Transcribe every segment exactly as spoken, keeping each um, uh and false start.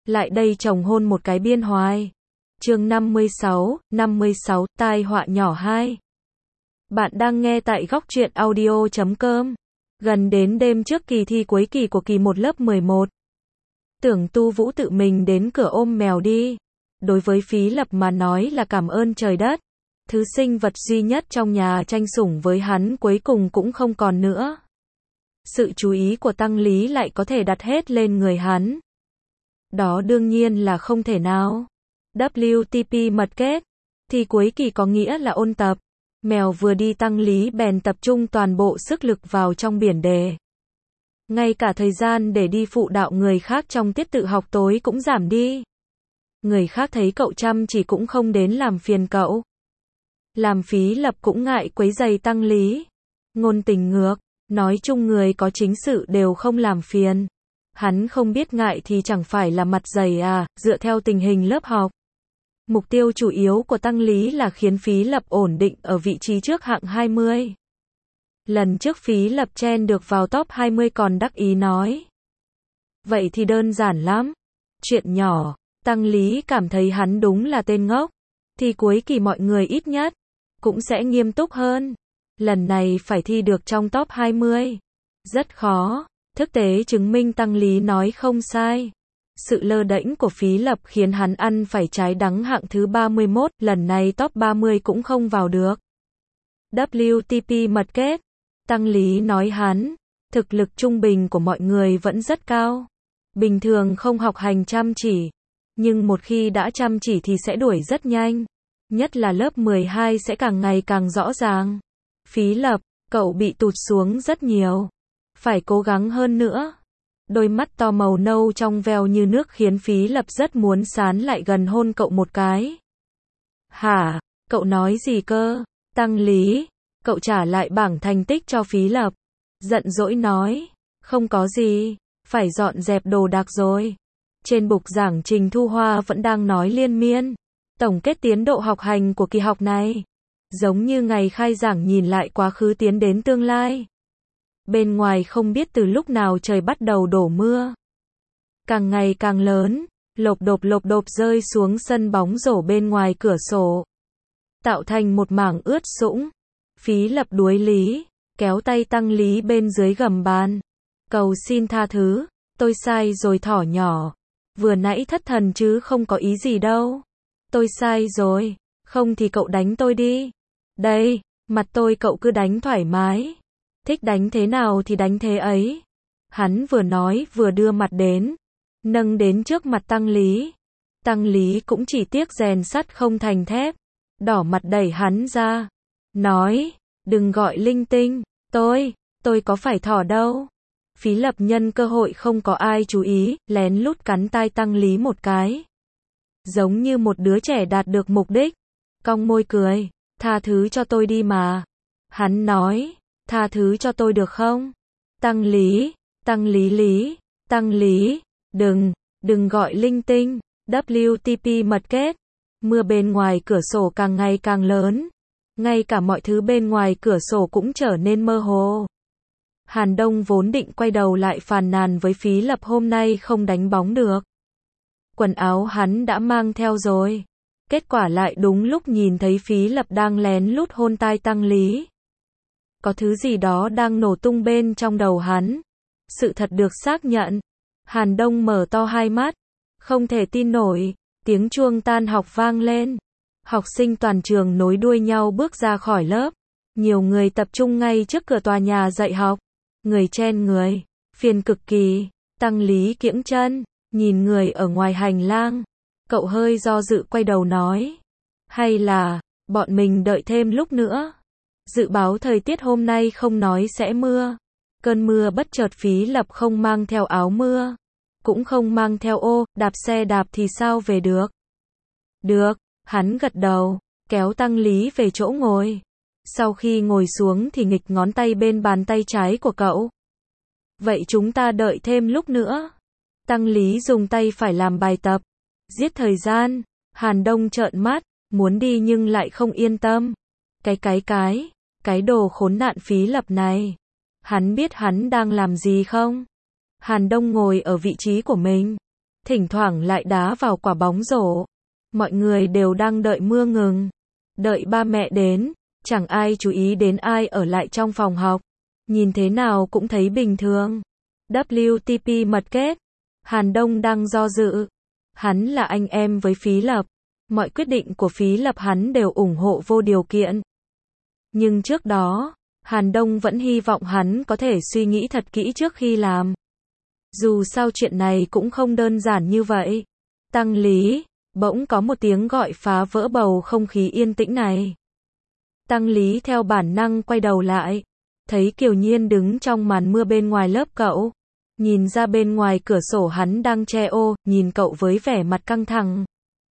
lại đây chồng hôn một cái biên hoài. Chương năm mươi sáu, năm mươi sáu, tai họa nhỏ hai. Bạn đang nghe tại góc truyện audio chấm com. Gần đến đêm trước kỳ thi cuối kỳ của kỳ một lớp mười một. Tưởng Tu Vũ tự mình đến cửa ôm mèo đi. Đối với Phí Lập mà nói là cảm ơn trời đất. Thứ sinh vật duy nhất trong nhà tranh sủng với hắn cuối cùng cũng không còn nữa. Sự chú ý của Tăng Lý lại có thể đặt hết lên người hắn. Đó đương nhiên là không thể nào. vê kép tê mật kết. Thì cuối kỳ có nghĩa là ôn tập. Mèo vừa đi Tăng Lý bèn tập trung toàn bộ sức lực vào trong biển đề. Ngay cả thời gian để đi phụ đạo người khác trong tiết tự học tối cũng giảm đi. Người khác thấy cậu chăm chỉ cũng không đến làm phiền cậu. Làm Phí Lập cũng ngại quấy rầy Tăng Lý. Ngôn tình ngược, nói chung người có chính sự đều không làm phiền. Hắn không biết ngại thì chẳng phải là mặt dày à, dựa theo tình hình lớp học. Mục tiêu chủ yếu của Tăng Lý là khiến Phí Lập ổn định ở vị trí trước hạng hai mươi. Lần trước Phí Lập chen được vào top hai mươi còn đắc ý nói. Vậy thì đơn giản lắm. Chuyện nhỏ, Tăng Lý cảm thấy hắn đúng là tên ngốc. Thì cuối kỳ mọi người ít nhất cũng sẽ nghiêm túc hơn. Lần này phải thi được trong top hai mươi. Rất khó. Thực tế chứng minh Tăng Lý nói không sai. Sự lơ đễnh của Phí Lập khiến hắn ăn phải trái đắng hạng thứ ba mươi mốt, lần này top ba mươi cũng không vào được. vê kép tê mật kết. Tăng Lý nói hắn, thực lực trung bình của mọi người vẫn rất cao. Bình thường không học hành chăm chỉ. Nhưng một khi đã chăm chỉ thì sẽ đuổi rất nhanh. Nhất là lớp mười hai sẽ càng ngày càng rõ ràng. Phí Lập, cậu bị tụt xuống rất nhiều. Phải cố gắng hơn nữa. Đôi mắt to màu nâu trong veo như nước khiến Phí Lập rất muốn sán lại gần hôn cậu một cái. Hả? Cậu nói gì cơ? Tăng Lý. Cậu trả lại bảng thành tích cho Phí Lập. Giận dỗi nói. Không có gì. Phải dọn dẹp đồ đạc rồi. Trên bục giảng Trình Thu Hoa vẫn đang nói liên miên. Tổng kết tiến độ học hành của kỳ học này. Giống như ngày khai giảng nhìn lại quá khứ tiến đến tương lai. Bên ngoài không biết từ lúc nào trời bắt đầu đổ mưa. Càng ngày càng lớn, lộp độp lộp độp rơi xuống sân bóng rổ bên ngoài cửa sổ. Tạo thành một mảng ướt sũng. Phí Lập đuối lý, kéo tay Tăng Lý bên dưới gầm bàn. Cầu xin tha thứ, tôi sai rồi thỏ nhỏ. Vừa nãy thất thần chứ không có ý gì đâu. Tôi sai rồi, không thì cậu đánh tôi đi. Đây, mặt tôi cậu cứ đánh thoải mái. Thích đánh thế nào thì đánh thế ấy. Hắn vừa nói vừa đưa mặt đến. Nâng đến trước mặt Tăng Lý. Tăng Lý cũng chỉ tiếc rèn sắt không thành thép. Đỏ mặt đẩy hắn ra. Nói, đừng gọi linh tinh. Tôi, tôi có phải thỏ đâu. Phí Lập nhân cơ hội không có ai chú ý, lén lút cắn tai Tăng Lý một cái. Giống như một đứa trẻ đạt được mục đích. Cong môi cười. Tha thứ cho tôi đi mà. Hắn nói. Tha thứ cho tôi được không? Tăng Lý, Tăng Lý Lý, Tăng Lý, đừng, đừng gọi linh tinh. vê kép tê mật kết. Mưa bên ngoài cửa sổ càng ngày càng lớn. Ngay cả mọi thứ bên ngoài cửa sổ cũng trở nên mơ hồ. Hàn Đông vốn định quay đầu lại phàn nàn với Phí Lập hôm nay không đánh bóng được. Quần áo hắn đã mang theo rồi. Kết quả lại đúng lúc nhìn thấy Phí Lập đang lén lút hôn tai Tăng Lý. Có thứ gì đó đang nổ tung bên trong đầu hắn. Sự thật được xác nhận. Hàn Đông mở to hai mắt. Không thể tin nổi. Tiếng chuông tan học vang lên. Học sinh toàn trường nối đuôi nhau bước ra khỏi lớp. Nhiều người tập trung ngay trước cửa tòa nhà dạy học. Người chen người. Phiền cực kỳ. Tăng Lý kiễng chân. Nhìn người ở ngoài hành lang. Cậu hơi do dự quay đầu nói. Hay là, bọn mình đợi thêm lúc nữa. Dự báo thời tiết hôm nay không nói sẽ mưa. Cơn mưa bất chợt Phí Lập không mang theo áo mưa. Cũng không mang theo ô, đạp xe đạp thì sao về được. Được, hắn gật đầu, kéo Tăng Lý về chỗ ngồi. Sau khi ngồi xuống thì nghịch ngón tay bên bàn tay trái của cậu. Vậy chúng ta đợi thêm lúc nữa. Tăng Lý dùng tay phải làm bài tập. Giết thời gian. Hàn Đông trợn mắt, muốn đi nhưng lại không yên tâm. Cái cái cái, cái đồ khốn nạn Phí Lập này. Hắn biết hắn đang làm gì không? Hàn Đông ngồi ở vị trí của mình. thỉnh thoảng lại đá vào quả bóng rổ. Mọi người đều đang đợi mưa ngừng, đợi ba mẹ đến, chẳng ai chú ý đến ai ở lại trong phòng học. Nhìn thế nào cũng thấy bình thường. vê kép tê mật kết. Hàn Đông đang do dự. Hắn là anh em với Phí Lập. Mọi quyết định của Phí Lập hắn đều ủng hộ vô điều kiện. Nhưng trước đó, Hàn Đông vẫn hy vọng hắn có thể suy nghĩ thật kỹ trước khi làm. Dù sao chuyện này cũng không đơn giản như vậy. Tăng Lý, bỗng có một tiếng gọi phá vỡ bầu không khí yên tĩnh này. Tăng Lý theo bản năng quay đầu lại, thấy Kiều Nhiên đứng trong màn mưa bên ngoài lớp cậu. Nhìn ra bên ngoài cửa sổ hắn đang che ô, nhìn cậu với vẻ mặt căng thẳng.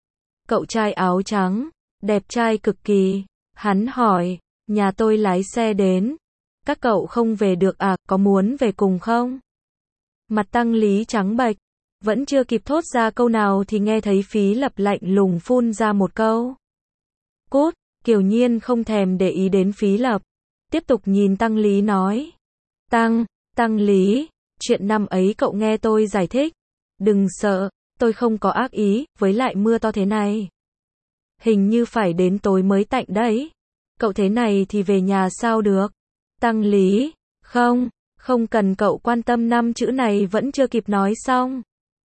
Cậu trai áo trắng, đẹp trai cực kỳ. Hắn hỏi, nhà tôi lái xe đến. Các cậu không về được à, có muốn về cùng không? Mặt Tăng Lý trắng bệch, vẫn chưa kịp thốt ra câu nào thì nghe thấy Phí Lập lạnh lùng phun ra một câu. Cút. Kiều Nhiên không thèm để ý đến Phí Lập, tiếp tục nhìn Tăng Lý nói. Tăng, Tăng Lý, chuyện năm ấy cậu nghe tôi giải thích. Đừng sợ, tôi không có ác ý, với lại mưa to thế này. Hình như phải đến tối mới tạnh đấy. Cậu thế này thì về nhà sao được? Tăng Lý, không, không cần cậu quan tâm, năm chữ này vẫn chưa kịp nói xong.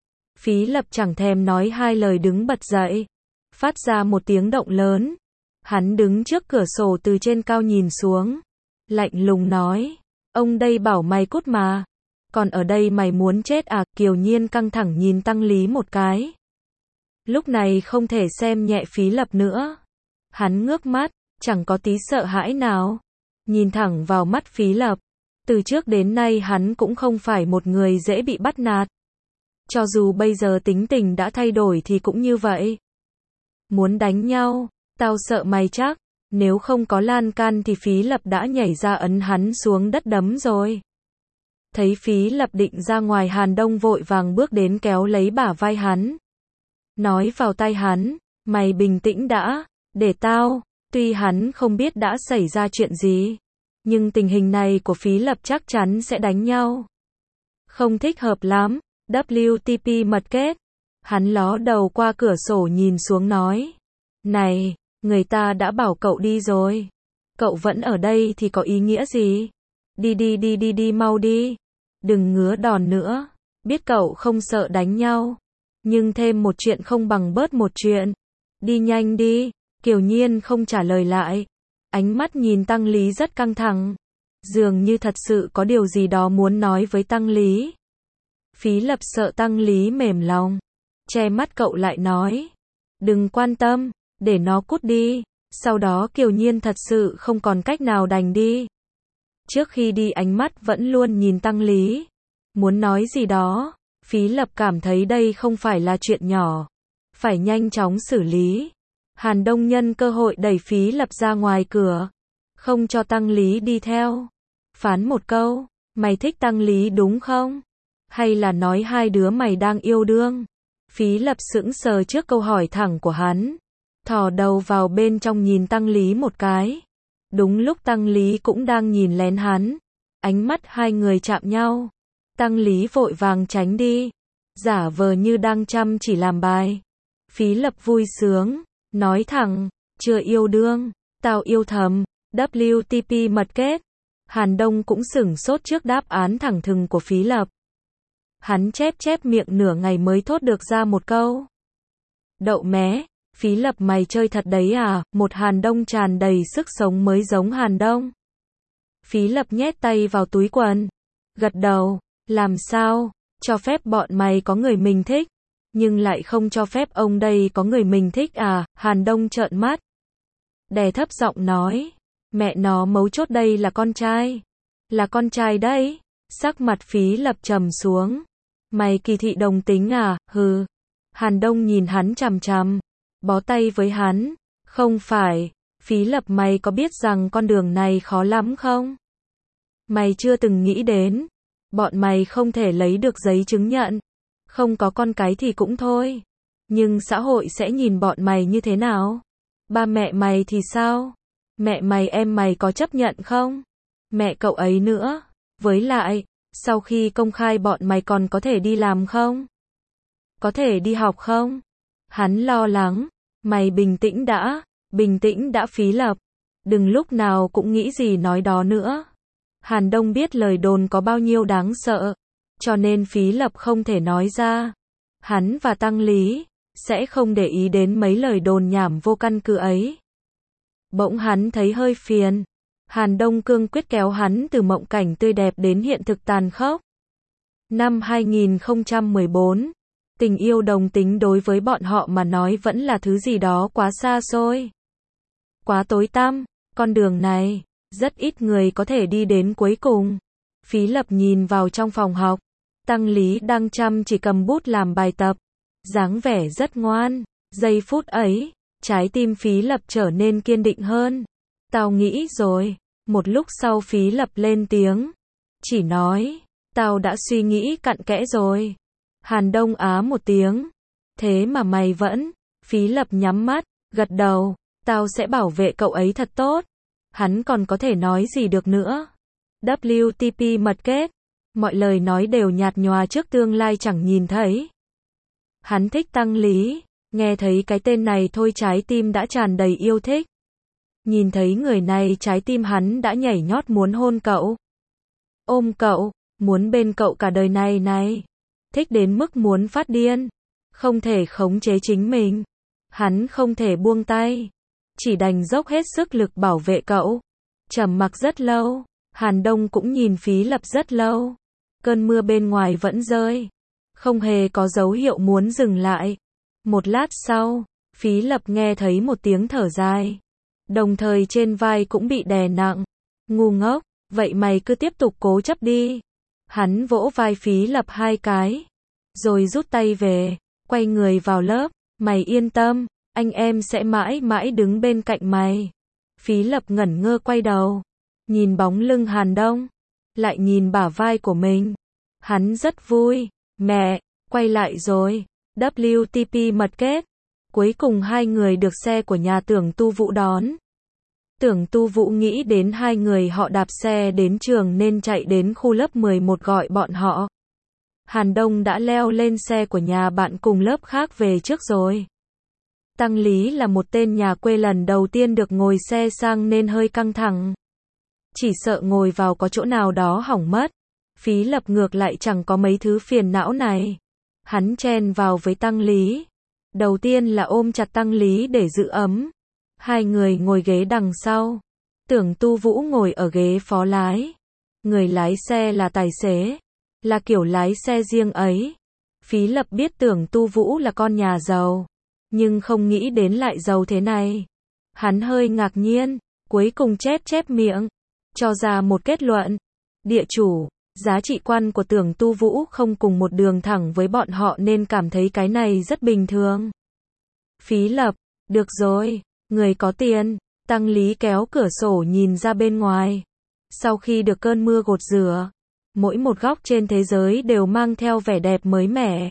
Phí Lập chẳng thèm nói hai lời đứng bật dậy, phát ra một tiếng động lớn. Hắn đứng trước cửa sổ từ trên cao nhìn xuống, lạnh lùng nói, ông đây bảo mày cút mà, còn ở đây mày muốn chết à? Kiều Nhiên căng thẳng nhìn Tăng Lý một cái. Lúc này không thể xem nhẹ Phí Lập nữa. Hắn ngước mắt, chẳng có tí sợ hãi nào, nhìn thẳng vào mắt Phí Lập. Từ trước đến nay hắn cũng không phải một người dễ bị bắt nạt. Cho dù bây giờ tính tình đã thay đổi thì cũng như vậy. Muốn đánh nhau? Tao sợ mày chắc, nếu không có lan can thì Phí Lập đã nhảy ra ấn hắn xuống đất đấm rồi. Thấy Phí Lập định ra ngoài, Hàn Đông vội vàng bước đến kéo lấy bả vai hắn. Nói vào tai hắn, mày bình tĩnh đã, để tao, tuy hắn không biết đã xảy ra chuyện gì, nhưng tình hình này của Phí Lập chắc chắn sẽ đánh nhau. Không thích hợp lắm, vê kép tê mật kết. Hắn ló đầu qua cửa sổ nhìn xuống nói. Này, người ta đã bảo cậu đi rồi. Cậu vẫn ở đây thì có ý nghĩa gì? Đi đi đi đi đi mau đi. Đừng ngứa đòn nữa. Biết cậu không sợ đánh nhau. Nhưng thêm một chuyện không bằng bớt một chuyện. Đi nhanh đi. Kiều Nhiên không trả lời lại. Ánh mắt nhìn Tăng Lý rất căng thẳng. Dường như thật sự có điều gì đó muốn nói với Tăng Lý. Phí Lập sợ Tăng Lý mềm lòng, che mắt cậu lại nói. Đừng quan tâm, để nó cút đi. Sau đó Kiều Nhiên thật sự không còn cách nào đành đi. Trước khi đi ánh mắt vẫn luôn nhìn Tăng Lý. Muốn nói gì đó. Phí Lập cảm thấy đây không phải là chuyện nhỏ. Phải nhanh chóng xử lý. Hàn Đông nhân cơ hội đẩy Phí Lập ra ngoài cửa. Không cho Tăng Lý đi theo. Phán một câu. Mày thích Tăng Lý đúng không? Hay là nói hai đứa mày đang yêu đương? Phí Lập sững sờ trước câu hỏi thẳng của hắn. Thò đầu vào bên trong nhìn Tăng Lý một cái. Đúng lúc Tăng Lý cũng đang nhìn lén hắn. Ánh mắt hai người chạm nhau. Tăng Lý vội vàng tránh đi. Giả vờ như đang chăm chỉ làm bài. Phí Lập vui sướng. Nói thẳng. Chưa yêu đương. Tao yêu thầm. vê kép tê mật kết. Hàn Đông cũng sửng sốt trước đáp án thẳng thừng của Phí Lập. Hắn chép chép miệng nửa ngày mới thốt được ra một câu. Đậu mé, Phí Lập mày chơi thật đấy à? Một Hàn Đông tràn đầy sức sống mới giống Hàn Đông. Phí Lập nhét tay vào túi quần. Gật đầu, làm sao? Cho phép bọn mày có người mình thích, nhưng lại không cho phép ông đây có người mình thích à? Hàn Đông trợn mắt. Đè thấp giọng nói. Mẹ nó mấu chốt đây là con trai. Là con trai đấy. Sắc mặt Phí Lập trầm xuống. Mày kỳ thị đồng tính à? Hừ. Hàn Đông nhìn hắn chằm chằm. Bó tay với hắn. Không phải. Phí Lập mày có biết rằng con đường này khó lắm không? Mày chưa từng nghĩ đến. Bọn mày không thể lấy được giấy chứng nhận. Không có con cái thì cũng thôi. Nhưng xã hội sẽ nhìn bọn mày như thế nào? Ba mẹ mày thì sao? Mẹ mày em mày có chấp nhận không? Mẹ cậu ấy nữa. Với lại, sau khi công khai bọn mày còn có thể đi làm không? có thể đi học không? Hắn lo lắng, mày bình tĩnh đã, bình tĩnh đã Phí Lập. Đừng lúc nào cũng nghĩ gì nói đó nữa. Hàn Đông biết lời đồn có bao nhiêu đáng sợ, cho nên Phí Lập không thể nói ra. Hắn và Tăng Lý sẽ không để ý đến mấy lời đồn nhảm vô căn cứ ấy. Bỗng hắn thấy hơi phiền. Hàn Đông cương quyết kéo hắn từ mộng cảnh tươi đẹp đến hiện thực tàn khốc. Năm hai nghìn không trăm mười bốn, tình yêu đồng tính đối với bọn họ mà nói vẫn là thứ gì đó quá xa xôi, quá tối tăm. Con đường này, rất ít người có thể đi đến cuối cùng. Phí Lập nhìn vào trong phòng học. Tăng Lý đang chăm chỉ cầm bút làm bài tập, dáng vẻ rất ngoan. Giây phút ấy, trái tim Phí Lập trở nên kiên định hơn. Tao nghĩ rồi. Một lúc sau Phí Lập lên tiếng, chỉ nói, tao đã suy nghĩ cặn kẽ rồi. Hàn Đông á một tiếng, thế mà mày vẫn. Phí Lập nhắm mắt, gật đầu, tao sẽ bảo vệ cậu ấy thật tốt. Hắn còn có thể nói gì được nữa. vê kép tê mật kết, mọi lời nói đều nhạt nhòa trước tương lai chẳng nhìn thấy. Hắn thích Tăng Lý, nghe thấy cái tên này thôi trái tim đã tràn đầy yêu thích. Nhìn thấy người này trái tim hắn đã nhảy nhót muốn hôn cậu, ôm cậu, muốn bên cậu cả đời này này. Thích đến mức muốn phát điên, không thể khống chế chính mình. Hắn không thể buông tay, chỉ đành dốc hết sức lực bảo vệ cậu. Trầm mặc rất lâu, Hàn Đông cũng nhìn Phí Lập rất lâu. Cơn mưa bên ngoài vẫn rơi, không hề có dấu hiệu muốn dừng lại. Một lát sau, Phí Lập nghe thấy một tiếng thở dài, đồng thời trên vai cũng bị đè nặng. Ngu ngốc, vậy mày cứ tiếp tục cố chấp đi. Hắn vỗ vai Phí Lập hai cái, rồi rút tay về, quay người vào lớp. Mày yên tâm, anh em sẽ mãi mãi đứng bên cạnh mày. Phí Lập ngẩn ngơ quay đầu, nhìn bóng lưng Hàn Đông, lại nhìn bả vai của mình. Hắn rất vui. Mẹ, quay lại rồi. vê kép tê mật kết. Cuối cùng hai người được xe của nhà Tưởng Tu Vũ đón. Tưởng Tu Vũ nghĩ đến hai người họ đạp xe đến trường nên chạy đến khu lớp mười một gọi bọn họ. Hàn Đông đã leo lên xe của nhà bạn cùng lớp khác về trước rồi. Tăng Lý là một tên nhà quê lần đầu tiên được ngồi xe sang nên hơi căng thẳng. Chỉ sợ ngồi vào có chỗ nào đó hỏng mất. Phí Lập ngược lại chẳng có mấy thứ phiền não này. Hắn chen vào với Tăng Lý. Đầu tiên là ôm chặt Tăng Lý để giữ ấm. Hai người ngồi ghế đằng sau. Tưởng Tu Vũ ngồi ở ghế phó lái. Người lái xe là tài xế, là kiểu lái xe riêng ấy. Phí Lập biết Tưởng Tu Vũ là con nhà giàu, nhưng không nghĩ đến lại giàu thế này. Hắn hơi ngạc nhiên, cuối cùng chép chép miệng, cho ra một kết luận. Địa chủ, giá trị quan của Tưởng Tu Vũ không cùng một đường thẳng với bọn họ nên cảm thấy cái này rất bình thường. Phí Lập, được rồi, người có tiền. Tăng Lý kéo cửa sổ nhìn ra bên ngoài. Sau khi được cơn mưa gột rửa, mỗi một góc trên thế giới đều mang theo vẻ đẹp mới mẻ.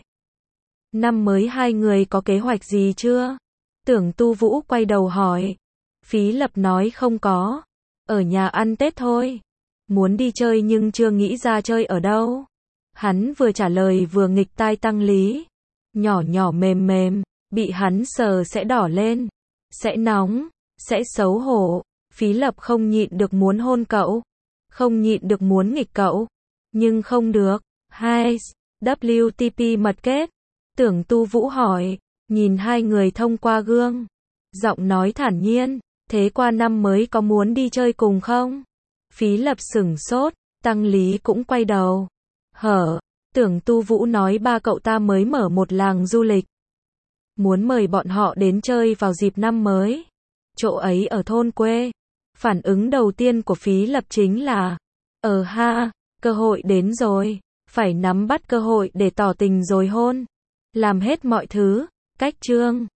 Năm mới hai người có kế hoạch gì chưa? Tưởng Tu Vũ quay đầu hỏi. Phí Lập nói không có. Ở nhà ăn Tết thôi. Muốn đi chơi nhưng chưa nghĩ ra chơi ở đâu. Hắn vừa trả lời vừa nghịch tai Tăng Lý. Nhỏ nhỏ mềm mềm, bị hắn sờ sẽ đỏ lên, sẽ nóng, sẽ xấu hổ. Phí Lập không nhịn được muốn hôn cậu, không nhịn được muốn nghịch cậu, nhưng không được. Hai, vê kép tê mật kết. Tưởng Tu Vũ hỏi, nhìn hai người thông qua gương, giọng nói thản nhiên, thế qua năm mới có muốn đi chơi cùng không? Phí Lập sửng sốt, Tăng Lý cũng quay đầu. Hở, Tưởng Tu Vũ nói ba cậu ta mới mở một làng du lịch, muốn mời bọn họ đến chơi vào dịp năm mới. Chỗ ấy ở thôn quê. Phản ứng đầu tiên của Phí Lập chính là, ờ ha, cơ hội đến rồi, phải nắm bắt cơ hội để tỏ tình rồi hôn. Làm hết mọi thứ, cách chương.